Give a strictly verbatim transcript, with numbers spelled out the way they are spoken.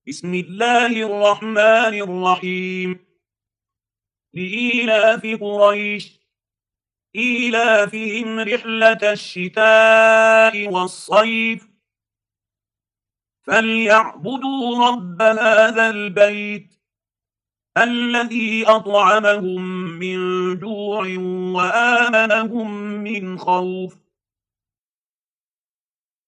بسم الله الرحمن الرحيم. لإيلاف قريش إيلافهم رحلة الشتاء والصيف فليعبدوا رب هذا البيت الذي أطعمهم من جوع وآمنهم من خوف.